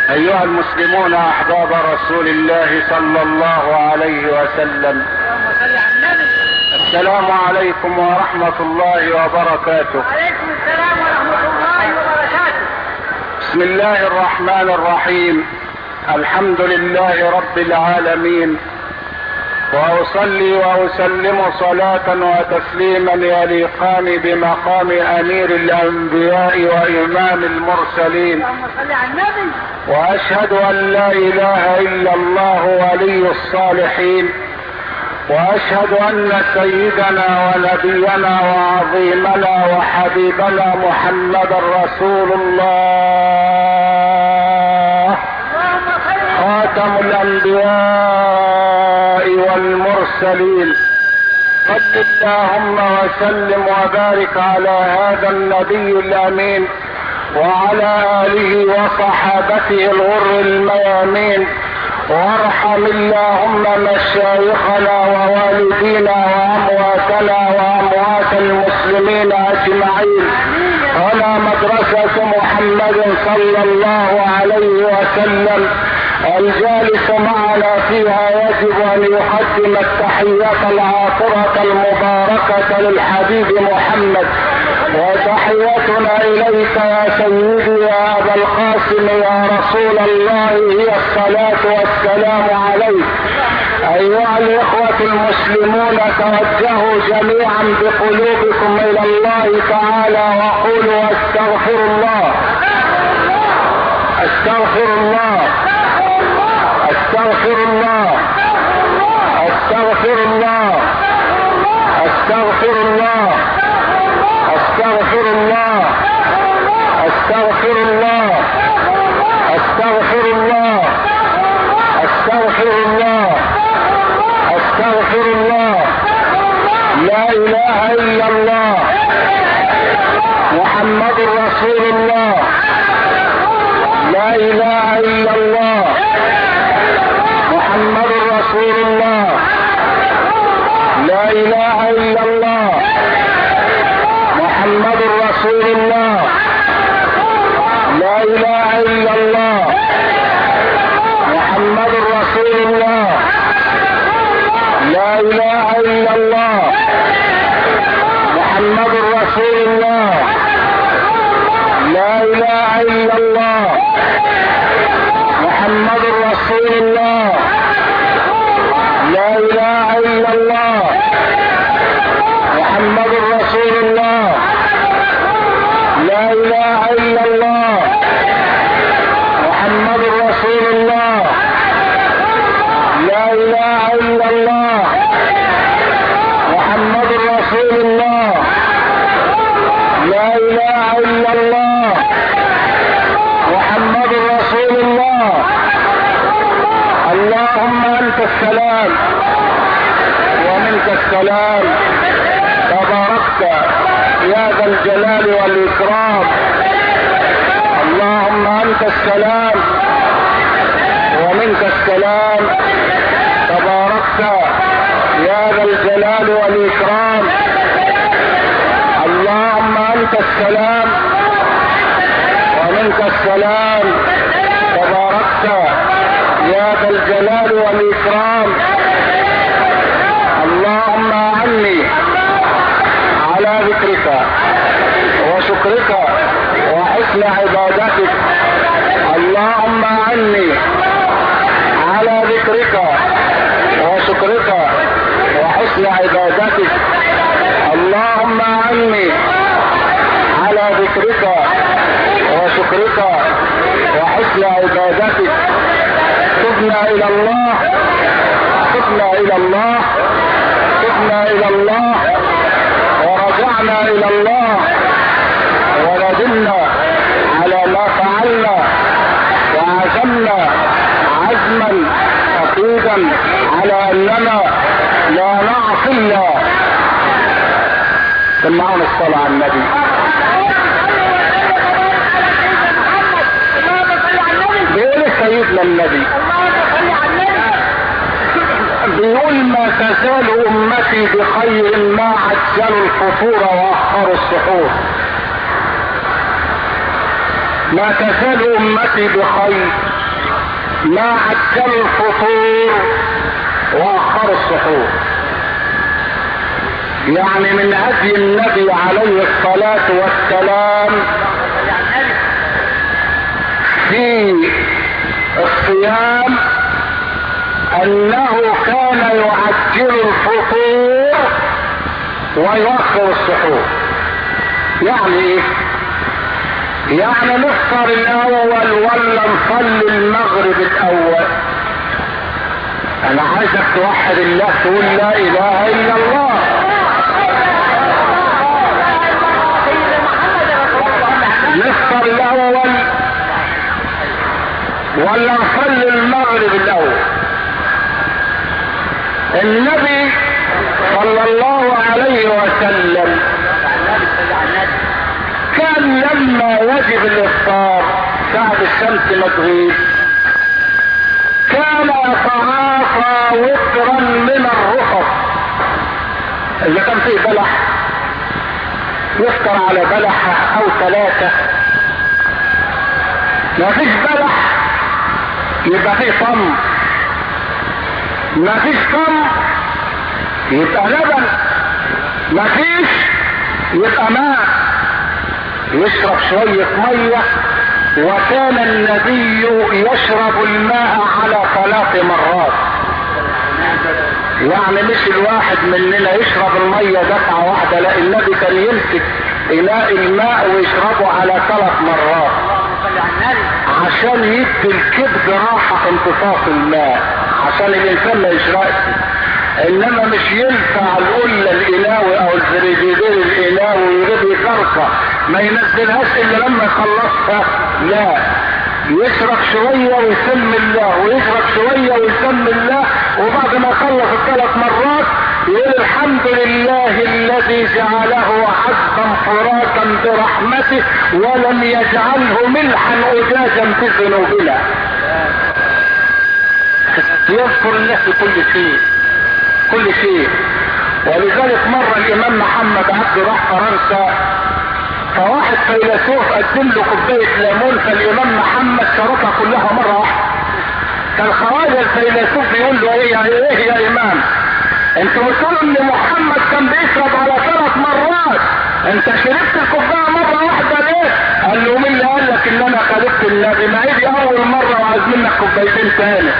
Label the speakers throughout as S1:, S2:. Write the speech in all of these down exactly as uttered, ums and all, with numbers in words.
S1: أيها المسلمون أحباب رسول الله صلى الله عليه وسلم، السلام عليكم ورحمة الله وبركاته.
S2: وعليكم السلام ورحمة الله وبركاته.
S1: بسم الله الرحمن الرحيم. الحمد لله رب العالمين، وأصلي وأسلم صلاة وتسليما يليقان بمقام أمير الأنبياء وإمام المرسلين، وأشهد أن لا إله إلا الله ولي الصالحين، وأشهد أن سيدنا ونبينا وعظيمنا وحبيبنا محمدا رسول الله، خاتم الأنبياء والمرسلين. صل اللهم وسلم وبارك على هذا النبي الأمين وعلى آله وصحابته الغر الميامين، وارحم اللهم مشايخنا ووالدينا وأمواتنا وأموات المسلمين أجمعين، ولا مدرسة محمد صلى الله عليه وسلم الجالس معنا فيها يجب أن يقدم التحية العاطرة المباركة للحبيب محمد، وتحيتنا إليك يا سيدي يا أبا القاسم يا رسول الله هي الصلاة والسلام عليك. أيها الإخوة المسلمون، توجهوا جميعا بقلوبكم إلى الله تعالى وقولوا استغفر الله استغفر الله استغفر الله استغفر الله استغفر الله استغفر الله استغفر الله استغفر الله استغفر الله استغفر الله. لا اله الا الله محمد رسول الله. لا اله الا الله محمد رسول الله. لا اله الا الله محمد رسول الله. لا اله الا الله محمد رسول الله. لا اله الا الله محمد رسول الله. لا اله الا الله محمد رسول الله. لا اله الا الله محمد رسول الله. لا اله الا الله محمد رسول الله. لا اله الا الله محمد رسول الله. لا اله الا الله محمد رسول الله. اللهم انت السلام ومنك السلام، تباركت يا ذا الجلال والاكرام. اللهم انت السلام ومنك السلام، تباركت يا ذا الجلال والاكرام. اللهم انت السلام ومنك السلام، تباركت يا ذا الجلال والاكرام. اللهم اعني على ذكرك وشكرك وحسن عبادتك. اللهم اعني على ذكرك وشكرك وحسن عبادتك. اللهم اعني على ذكرك وشكرك وحسن عبادتك. تبنا الى الله تبنا الى الله تبنا الى الله ورجعنا الى الله، وندمنا على ما فعلنا، وعزمنا عزما اكيدا على اننا لا نعصي الله. سمعونا الصلاة على النبي. بيقول سيدنا النبي، بيقول ما تزال امتي بخير ما عجلوا الفطور واخروا السحور. ما تزال امتي بخير ما عجلوا الفطور واخروا السحور. يعني من هدي النبي عليه الصلاة والسلام في الصيام انه كان يعجل الفطور ويؤخر السحور. يعني ايه؟ يعني نفطر الاول ولا نصلي المغرب الاول؟ انا عايزك توحد الله، تقول لا اله الا الله. نفطر الاول ولا نصلي المغرب الاول؟ النبي صلى الله عليه وسلم كان لما وجب الافطار ساعة الشمس ما تغيب كان يتعاطى وترا من الرخص. اذا كان فيه بلح يفطر على بلحة او ثلاثة، ما فيش بلح يبقى فيه طم، ما فيش طم يبقى لبن، ما فيش يبقى ماء، يشرب شوية مية. وكان النبي يشرب الماء على ثلاث مرات. يعني مش الواحد مننا يشرب المية دفعة واحدة، لا، النبي كان يمسك إناء الماء ويشربه على ثلاث مرات عشان يدي الكبد راحة امتصاص الماء، عشان الانسان ما يشرقش. انما مش ينفع القلة الاناوي او الزريبيدير الاناوي ويريد يكركه ما ينزلهاش الا لما يخلصها، لا، يشرب شوية ويسمي الله ويشرب شوية ويسمي الله، وبعد ما يخلص الثلاث مرات يقول الحمد لله الذي جعله عذبا فراتا برحمته ولم يجعله ملحا اجاجا في ذنوبنا. يذكر الله في كل شيء كل شيء. ولذلك مرة الامام محمد عبده راح فرنسا، فواحد فيلسوف قدم له كوباية ليمون، فالامام محمد شربها كلها مرة واحدة. فالخواجة الفيلسوف يقول له ايه ايه يا امام، انتوا بتقولوا ان محمد كان بيشرب على ثلاث مرات، انت شربت الكوبايه مره واحده ليه؟ قال له مين اللي قال لك ان انا خالفت النبي؟ ما هي دي اول مره وعايز منك كوبايتين تاني.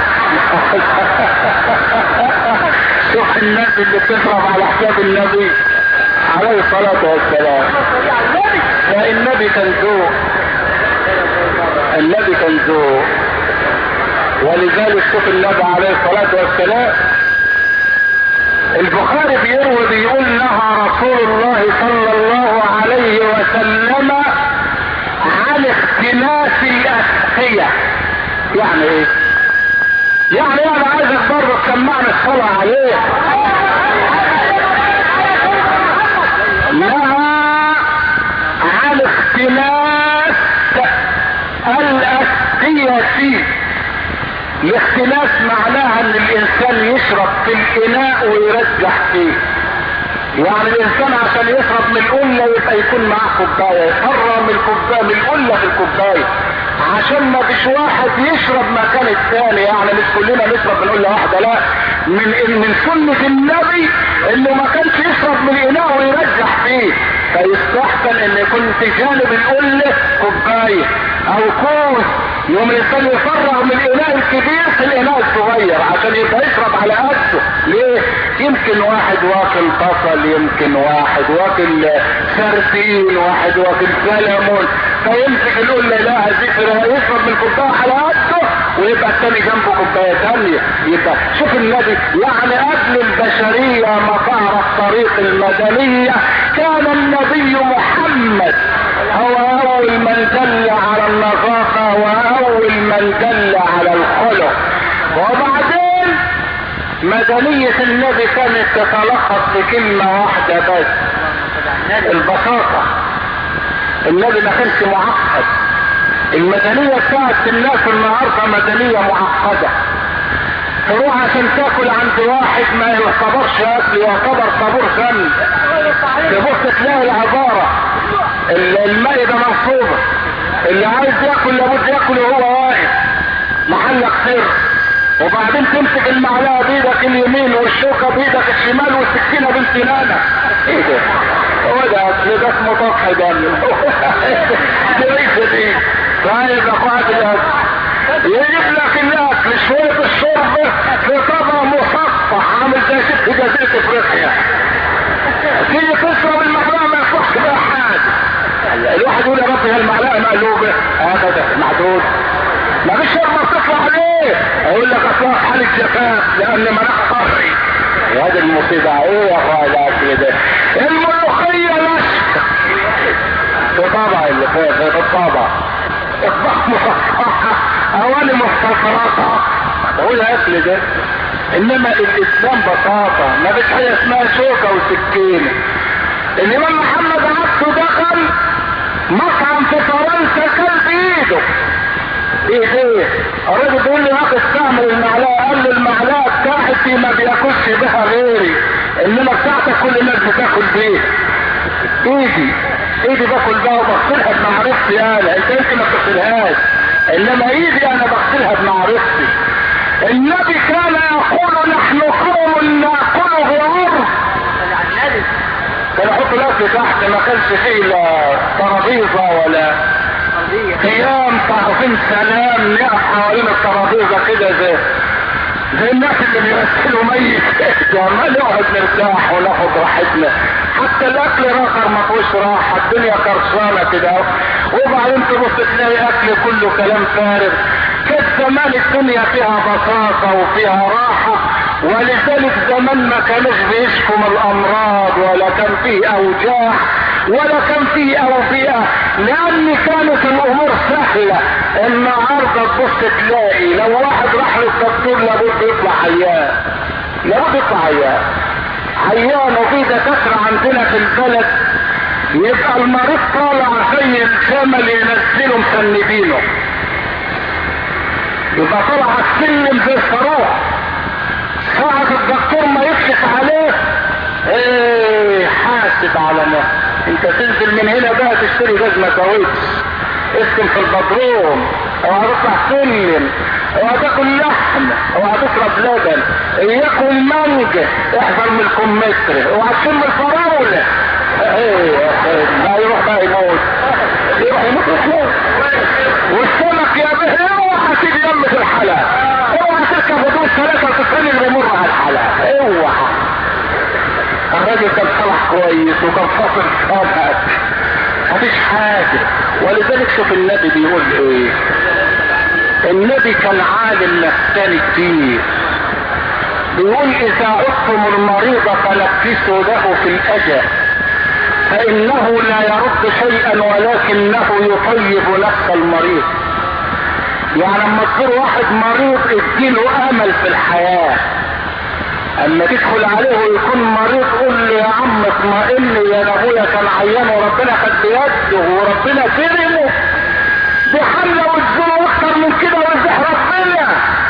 S1: شوف الناس اللي بتشرب على حساب النبي عليه الصلاه والسلام. يا النبي كان ذوق، النبي كان ذوق. ولذلك شوف النبي عليه الصلاه والسلام، البخاري بيروي بيقول نهى رسول الله صلى الله عليه وسلم عن اختلاس الاسقية. يعني ايه؟ يعني انا عايزك برضه تسمعني الصلاة عليه. نهى عن اختلاس الاسقية. الاختلاس معناها ان الانسان يشرب في الاناء ويرجح فيه. يعني الانسان عشان يشرب من القلة يبقى يكون معاه كوباية، يفرغ من الكوباية من القلة في الكوباية، عشان ما فيش واحد يشرب مكان الثاني. يعني مش كلنا نشرب من قلة واحدة، لا، من من سنة النبي انه ما كانش يشرب من الاناء ويرجح فيه، فيستحسن ان يكون في جانب القلة كوباية او كوز، يوم الانسان يفرغ من الاناء الكبير في الاناء الصغير عشان يبقى يشرب على قده. ليه؟ يمكن واحد واكل بصل، يمكن واحد واكل سردين، واحد واكل سلمون، فيمسك يقول لا لا ذكر يشرب من الكوبايه على قده ويبقى الثاني جنبه كوبايه ثانيه. يبقى شوف النبي، يعني قبل البشريه ما تعرف طريق المدنيه كان النبي محمد هو اول من دل على النظافه واول من دل على الخلق. وبعدين مدنية النبي كانت تتلخص في كلمة واحدة بس، البساطة. النبي ما كانش معقد. المدنية بتاعت الناس النهارده مدنية معقدة. تروح عشان تاكل عند واحد ما يعتبرش اكل، يعتبر طابور غم، تبص تلاقي العبارة المائدة منصوبة، اللي عايز ياكل لابد ياكل وهو واقف، محلك سر، وبعدين تمسك المعلقه بايدك اليمين والشوكه بايدك الشمال والسكينه بين سنانك. ايه ده؟ هو ده اصل ده اسمه طفح دم. دي ليس دي. طيب يا اخوات الاكل يجيب لك الاكل شويه الشرب في طبق مصفح عامل زي ست جزيره افريقيا. تيجي تشرب المعلقه ما يصحش بقى حاجه. الواحد يقول يا رب هي المعلقه مقلوبه ابدا معدود. ما فيش شرب تطلع عليه. اقول لك اصلا حاله جفاف لان مناخ قهري. وهذه المصيبه ايه يا اخويا كده؟ الملوخيه نشف في طبع اللي في في الطبع. اطباق مصفحه اواني مستطرطه. بقول اكل ده. انما الاسلام بساطه، ما فيش حاجه اسمها شوكه وسكينه. الامام محمد عبده دخل مطعم في فرنسا كان بايده. ايه ايه؟ الراجل بيقول لي يا اخي استعمل المعلقه. قال له المعلقه بتاعتي ما بياكلش بها غيري، انما بتاعتك كل الناس بتاكل بيها. ايدي ايدي باكل بها وبغسلها بمعرفتي انا، انت انت ما بتغسلهاش، انما ايدي انا بغسلها بمعرفتي. النبي كان يقول نحن قوم ناكل بعرف. كان يحط الاكل تحت، ما كانش فيه لا ترابيزه ولا قيام طرفين سلام نقف حوالين الترابيزه كده زي زي الناس اللي بيمثلوا ميت كده. ما نقعد نرتاح وناخد راحتنا، حتى الاكل راخر ما فيهوش راحه، الدنيا كرشانه كده. وبعدين تبص تلاقي اكل كله كلام فارغ. كانت زمان الدنيا فيها بساطه وفيها راحه، ولذلك زمان ما كانوش بيشكوا من الامراض ولا كان فيه اوجاع ولا كان فيه اوبئه، لان كانت الامور سهله. النهارده تبص تلاقي لو واحد راح للدكتور لابد يطلع عيان، لابد يطلع عيان عيان. وفي دكاتره عندنا في البلد يبقى المريض طالع زي الجمل ينزله مسندينه، يبقى طالع السلم زي الصاروخ. ساعة الدكتور ما يكشف عليه ايه حاسب على نفسك. انت تنزل من هنا بقى تشتري جزمة كاوتش، اسكن في البدروم، او هتطلع سلم، او هتاكل لحم، او هتشرب لبن، ياكل مانجا، احذر من الكمثرى، او هتشم الفراولة. ايه لا يروح بقى يموت، يروح يموت يموت. والسمك يا به اوعى تيجي يم في الحلقة، اوعى تركب هدوء ثلاثة وتستني اللي يمر على الحلقة، اوعى. الراجل كان صلح كويس وكان فاصل صابك، مفيش حاجة. ولذلك شوف النبي بيقول ايه. النبي كان عالم نفساني كتير، بيقول اذا عدتم المريض فلبسوا له في الاجل فانه لا يرد شيئا ولكنه يطيب نفس المريض. يعني لما تزور واحد مريض اديله امل في الحياة. اما تدخل عليه ويكون مريض قول له يا عم اطمئن، يا ابويا كان عيان وربنا خد بيده وربنا كرمه بحمله وتزوره اكتر من كده ويرزق ربنا.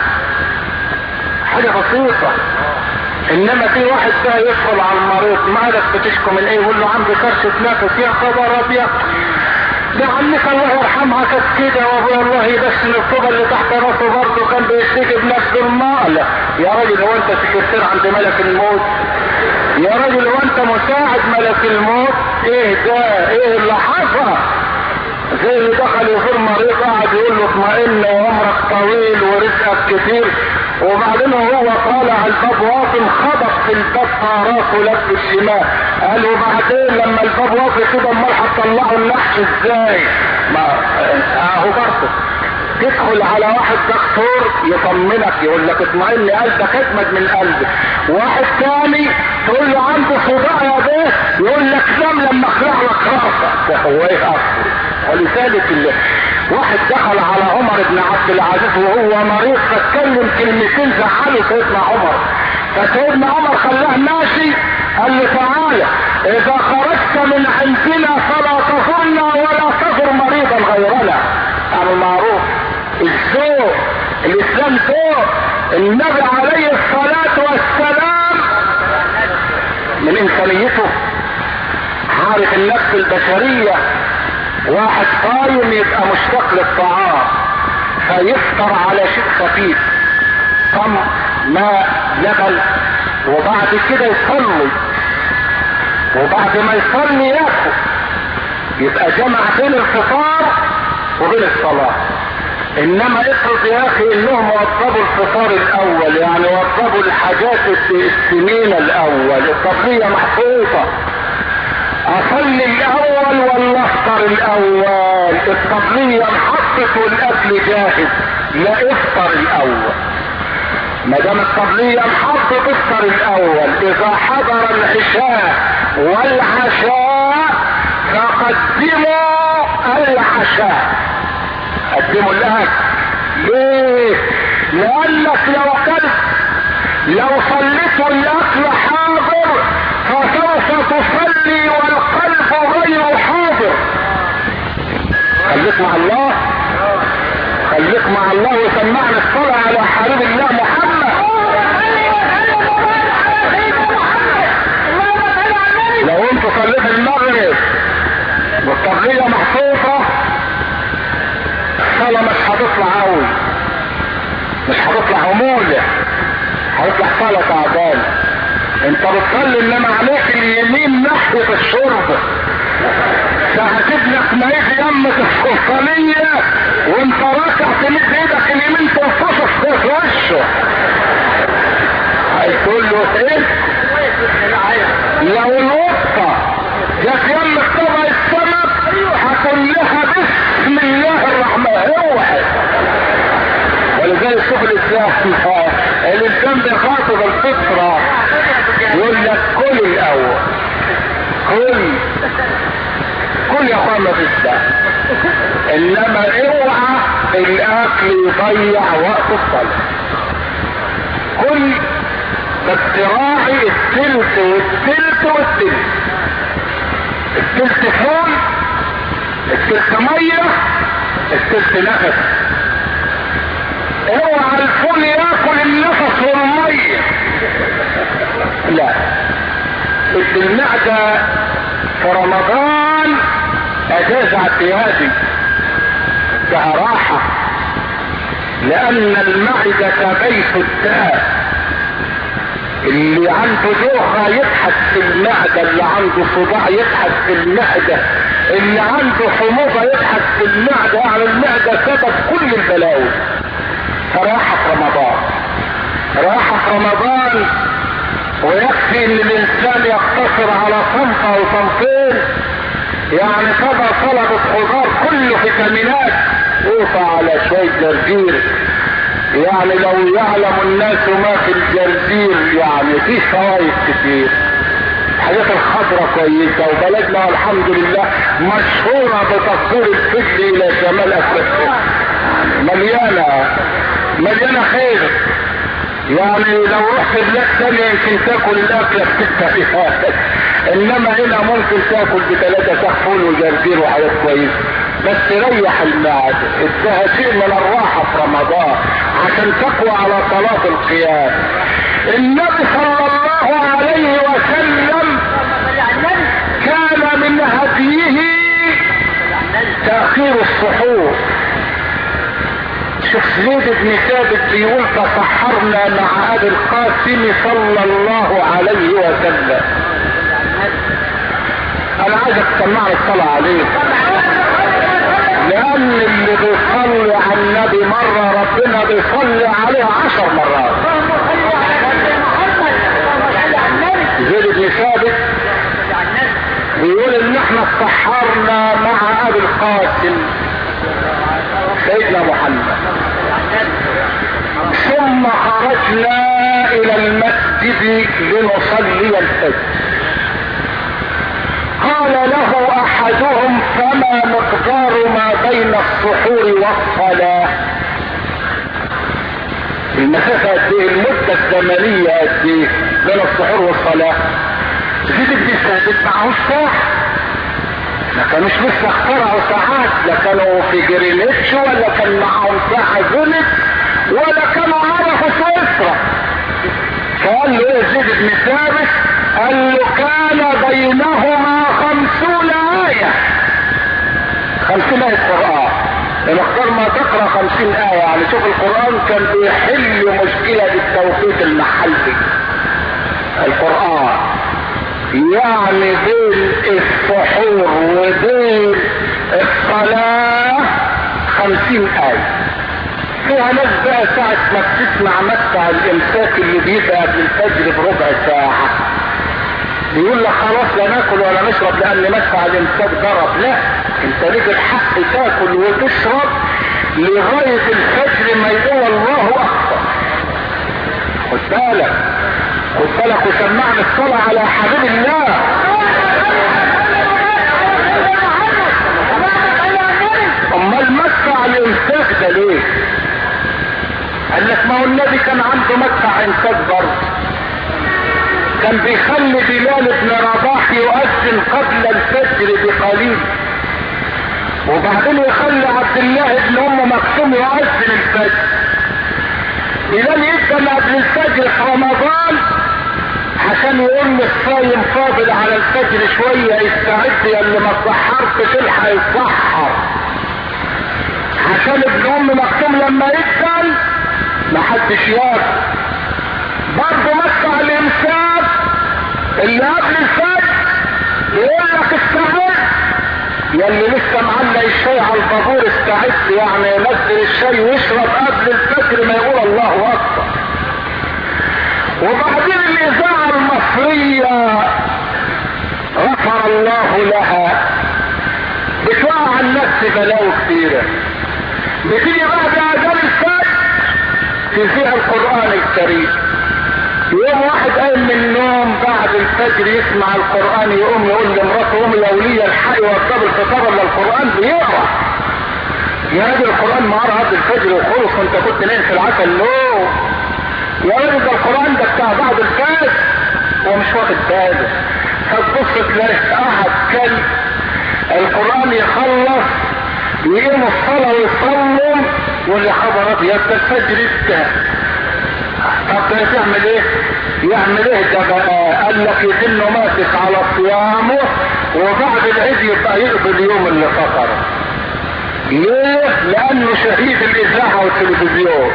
S1: حاجه بسيطه. انما في واحد بقى يدخل على المريض مالك بتشكو من ايه؟ يقول له عندي كرشه نفس. يا خبر ابيض، ده عمك الله يرحمها كانت كده وابويا الله يبسم الطوبه اللي تحت راسه برضه كان بيشتكي بنفس المال. يا راجل هو انت سكرتير عند ملك الموت؟ يا راجل هو انت مساعد ملك الموت؟ ايه ده؟ ايه اللي حصل؟ زي اللي دخل يزور مريض قاعد يقول له اطمئن وعمرك طويل ورزقك كتير، وبعدين هو طالع الباب واصل خبط في الباب راسه لف الشمال. قال وبعدين لما الباب واصل كده امال هتطلعوا النحش ازاي؟ ما اهو برضه تدخل على واحد دكتور يطمنك يقول لك اطمئن قلبك اجمد من قلبك. واحد تاني تقول له عنده صداع يا بيه يقول لك نام لما اخلع لك راسك. هو ايه اصلا؟ ولذلك اللي واحد دخل على عمر بن عبد العزيز وهو مريض فاتكلم كلمتين زعلوا سيدنا عمر، فسيدنا عمر خلاه ماشي قال له تعالى اذا خرجت من عندنا فلا تزرنا ولا تزر مريضا غيرنا. اعمل معروف. الذوق الاسلام ذوق. النبي عليه الصلاه والسلام من انسانيته عارف النفس البشريه. واحد قايم يبقى مشتاق للطعام، فيفطر على شيء خفيف، تمر، ماء، لبن، وبعد كده يصلي، وبعد ما يصلي ياكل، يبقى جمع بين الفطار وبين الصلاة. انما افرض يا اخي انهم وضبوا الفطار الاول، يعني وضبوا الحاجات السنين الاول، القضية محفوظة، اصلي الاول ولا افطر الاول؟ القضية محطت والاكل جاهز، لا افطر الاول. ما دام القضية محطت افطر الاول. اذا حضر العشاء والعشاء فقدموا العشاء، قدموا الاكل. ليه؟ لانك لو كنت لو صليت الاكل حاضر فسوف تصلي والقلب غير حاضر. خليك مع الله، خليك مع الله وسمعنا الصلاة على حبيب الله محمد. لو انت صليت المغرب والقضية محفوظة الصلاة مش هتطلع قوي، مش هتطلع عمولة، هتطلع صلاة تعبانة. انت بتصلي انما عليك اليمين ناحية الشرب، فهتجيب لك ميت يمة السلطانية وانت راكع تمد ايدك اليمين تنفصص في وشه. هيقول له ايه؟ لو الوسطى جت يمة طبق السمك هتقول لها بسم الله الرحمن الرحيم. ولذلك شوف الاسلام الانسان بيخاطب الفطرة يقول لك كل الاول، كل كل يا اخوانا في الاسلام، انما اوعى الاكل يضيع وقت الصلاة. كل بس راعي التلت والتلت والتلت، التلت فول، التلت مية، التلت نفس. اوعى الفول ياكل النفس والمية، لا. المعدة في رمضان اجاز اعتيادي فيها راحة، لان المعدة بيت الداء. اللي عنده دوخة يبحث في المعدة، اللي عنده صداع يبحث في المعدة، اللي عنده حموضة يبحث في المعدة. يعني المعدة سبب كل البلاوي. فراحة رمضان، راحة رمضان، ويكفي ان الانسان يقتصر على صنف او صنفين، يعني طبع سلطة خضار كله فيتامينات، قوطة على شوية جرجير. يعني لو يعلم الناس ما في الجرجير، يعني فيه فوائد كتير. الحاجات الخضرة كويسة، وبلدنا والحمد لله مشهورة بتصوير الفجر الى شمال افريقيا، مليانة مليانة خير. يعني لو رحت بلاد ثانية يمكن تاكل الاكلة بستة فيها، انما هنا ممكن تاكل بثلاثة سحفول وجرجير وحاجات كويسة، بس ريح المعدة. ادها شيء من الراحة في رمضان عشان تقوى على صلاة القيام. النبي صلى الله عليه وسلم كان من هديه تأخير السحور. شيخ زيد بن ثابت بيقول تسحرنا مع ابي القاسم صلى الله عليه وسلم. انا عايزك تسمعني الصلاة عليه، لان اللي بيصلي على النبي مرة ربنا بيصلي عليه عشر مرات. زيد بن ثابت بيقول ان احنا اتسحرنا مع ابي القاسم سيدنا محمد، ثم خرجنا الى المسجد لنصلي الفجر. قال له احدهم فما مقدار ما بين السحور والصلاة؟ المسافة قد ايه؟ المدة الزمنية قد ايه بين السحور والصلاة؟ زيد بن ثابت معهوش ساعة، ما كانوش لسه اخترعوا ساعات، لا كانوا في جرينتش ولا كان معهم ساعة زنت ولا كانوا عرفوا سويسرا. فقال له ايه زيد بن ثابت؟ قال له كان بينهما خمسون آية، خمسين آية قرآن. مختار ما تقرأ خمسين آية. يعني شوف القرآن كان بيحل مشكلة التوقيت المحلي. القرآن يعني بين السحور وبين الصلاة خمسين آية. فيها ناس بقى ساعة ما بتسمع مدفع الامساك اللي بيبقى قبل الفجر بربع ساعة يقول لك خلاص لا ناكل ولا نشرب لان مدفع الامساك ضرب. لا، انت ليك الحق تاكل وتشرب لغاية الفجر ما يقول الله اكبر. خد بالك خد بالك وسمعنا الصلاة على حبيب الله. امال مدفع الامساك ده ليه؟ قال لك ما هو النبي كان عنده مدفع امساك برضه، كان بيخلي بلال بن رباح يؤذن قبل الفجر بقليل، وبعدين يخلي عبد الله بن ام مكتوم يؤذن الفجر. بلال يبدا قبل الفجر في رمضان عشان يقول للصايم فاضل على الفجر شويه يستعد يا اللي ما اتسحرتش الحق يتسحر، عشان ابن ام مكتوم لما يدخل ما حدش ياكل. برضه مدفع الامساك اللي قبل الفجر يقول لك استعد يا اللي لسه معلق الشاي على البابور استعد، يعني ينزل الشاي ويشرب قبل الفجر ما يقول الله اكبر. وبعدين الاذاعه المصريه غفر الله لها بتوقع الناس بلاوي كتيره، بتيجي بعد اذان الفجر تذيع القران الكريم. يوم واحد قايم من النوم بعد الفجر يسمع القران يقوم يقول لمراته قومي يا وليه الحقي وقبل الفطار ولا القران بيقرا. يا راجل القران ما قرا قبل الفجر وخلص وانت كنت نايم في العسل. لو يا راجل ده القران ده بتاع بعد الفجر ومش واخد باله. فتبص تلاقي قاعد كان القران يخلص يقيموا الصلاه ويصلوا واللي خبر ابيض ده الفجر انتهى. طب ده تعمل ايه؟ يعمل ايه ده بقى؟ قال لك يتنه ماسك على صيامه وبعد العيد يبقى يقضي اليوم اللي فطره. ليه؟ لانه شهيد الاذاعه والتلفزيون.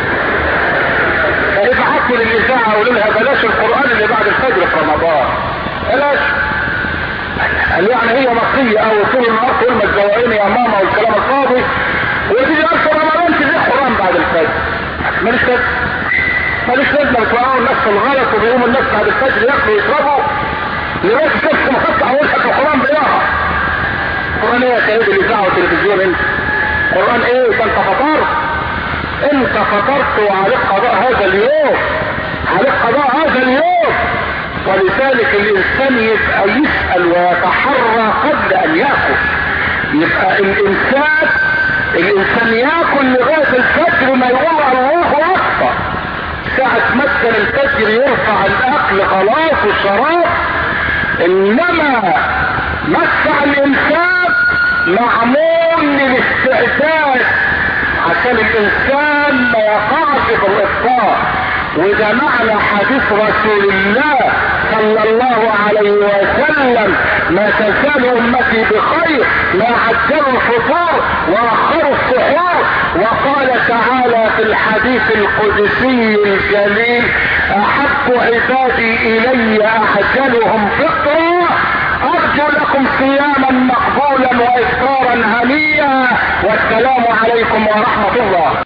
S1: فابعتوا للاذاعه وقولوا لها بلاش القران اللي بعد الفجر في رمضان. بلاش. قال يعني هي مصريه او طول النهار تقول ما تزوقيني يا ماما والكلام الفاضي وتيجي اكثر رمضان تجيب قران بعد الفجر. ماليش لازمه. ماليش لازمه بتوقعوا الناس في الغلط وبيقوموا الناس بعد الفجر ياكلوا ويشربوا لغايه الشمس ما تطلع وشك القران بيقرا. قران ايه يا سيدي الاذاعه والتلفزيون انت؟ قران ايه؟ ده انت فطرت. انت فطرت وعليك قضاء هذا اليوم. عليك قضاء هذا اليوم. ولذلك الانسان يبقى يسأل ويتحرى قبل ان يأكل. يبقى الانسان الانسان يأكل لغاية الفجر ما يقول الله اكبر. ساعة مثلا الفجر يرفع الاكل خلاص والشراب. انما مدفع الانسان معمول للاستعداد عشان الانسان ما يقعش في الافطار. وده معنى حديث رسول الله صلى الله عليه وسلم ما تزال امتي بخير ما عجلوا الفطور واخروا السحور. وقال تعالى في الحديث القدسي الجليل احب عبادي الي اعجلهم فطرا ارجو لكم صياما مقبولا وافطارا هنيئا والسلام عليكم ورحمه الله.